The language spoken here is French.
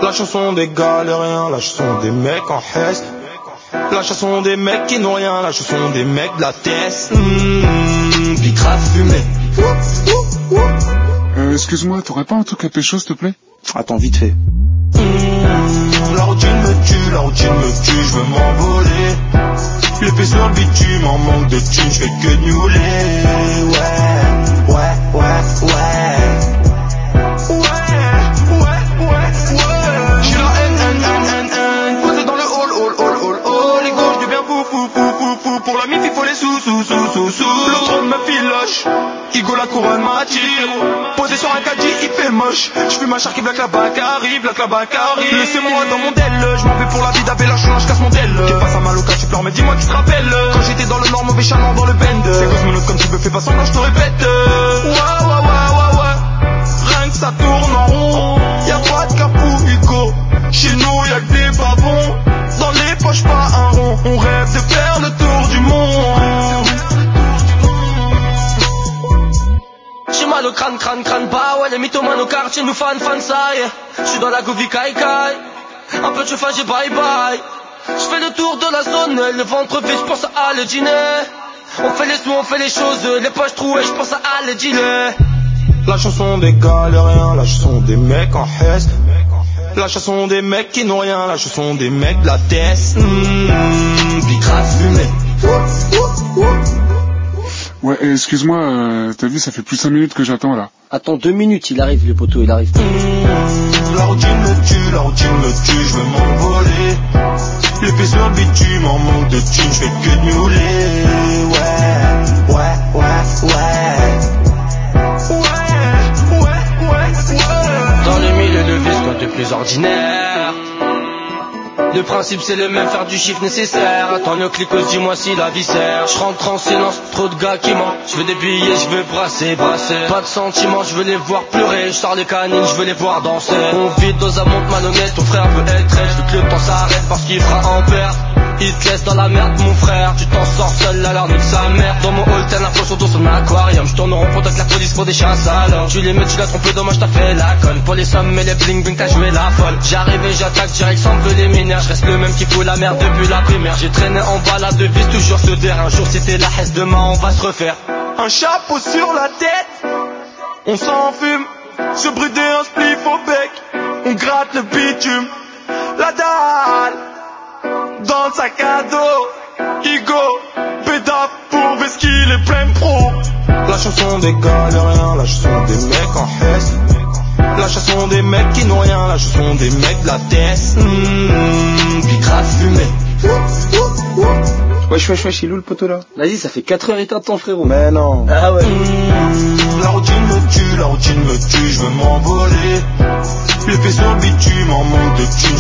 La chanson des galériens, la chanson des mecs en hesse. La chanson des mecs qui n'ont rien, la chanson des mecs de la tête. Puis grave fumé. Excuse-moi, t'aurais pas un truc à pécho s'il te plaît? Attends, vite fait. La routine me tue, la routine me tue, je veux m'envoler. L'épée sur le bitume, en manque de thunes, je fais que de miauler. Ouais. J'suis la N, posé dans le hall. Les gauches du bien fou. Pour la mif il faut les sous. L'autre me filoche, Igo la couronne m'attire. Posé sur un caddie, il fait moche. J'fume ma charque, black la bac arrive. Laissez-moi dans mon del, j'm'en vais pour la vie d'Abella, je casse mon del. T'es pas à mal au cas, tu pleures, mais dis-moi qui se rappelle. Quand j'étais dans le nord, mauvais chaland dans le bend. C'est Cosmonaute comme tu veux, fais pas semblant, je te répète. Ouais. Rien que ça tourne en rond. Y'a pas de capou, Hugo. Chez nous, y'a que des pavons. Dans les poches, pas un rond. On rêve de faire le tour du monde. J'ai mal au crâne, bah ouais, les mythomanes au quartier nous fan, ça y est. J'suis dans la govie kai. Un peu de chauffage et bye. J'fais le tour de la zone, le ventre vide, j'pense à aller dîner. On fait les sous, on fait les choses, les poches trouées, j'pense à aller dealer. La chanson des galériens, la chanson des mecs en hesse. La chanson des mecs qui n'ont rien, la chanson des mecs de la tête. Puis grave fumé. Ouais, excuse-moi, t'as vu, ça fait plus de 5 minutes que j'attends là. Attends 2 minutes, il arrive le poteau, il arrive. La routine me tue, je veux m'envoler. L'épée sur le bitume, en manque de thunes, je fais que de miauler. Ouais. Dans le milieu de vie, quoi de plus ordinaire. Le principe c'est le même, faire du chiffre nécessaire. Attends le clicos, dis-moi si la vie sert. Je rentre en silence, trop de gars qui mentent. Je veux des billets, je veux brasser. Pas de sentiments, je veux les voir pleurer. Je sors les canines, je veux les voir danser. On vit dans un monde malhonnête, ton frère veut être riche. Je veux que le temps s'arrête parce qu'il fera en perte. Il te laisse dans la merde mon frère. Tu t'en sors seul alors nique sa mère. Dans mon hall t'as l'info sur son aquarium. Je tourne en rond pour la police pour des chasses alors. Tu les mets, tu l'as trompé, dommage t'as fait la conne. Pour les sommes et les bling bling t'as joué la folle. J'arrive et j'attaque direct sans préliminaire. Je reste le même qui fout la merde depuis la primaire. J'ai traîné en balade de vis toujours ce terrain. Un jour c'était la hesse, demain on va se refaire. Un chapeau sur la tête, on s'enfume. Se brider un spliff au bec, on gratte le bitume. La dalle dans le sac à dos, Igo, pédale pour qu'il est plein pro. La chanson des galériens, la chanson des mecs en hesse. La chanson des mecs qui n'ont rien, la chanson des mecs de la tête. Puis grave fumé. Wesh, il est où le poteau là? Vas-y, ça fait 4 heures et t'attends frérot. Mais non. Ah ouais. La routine me tue, je veux m'envoler. L'épée sur le bitume, en manque de thunes,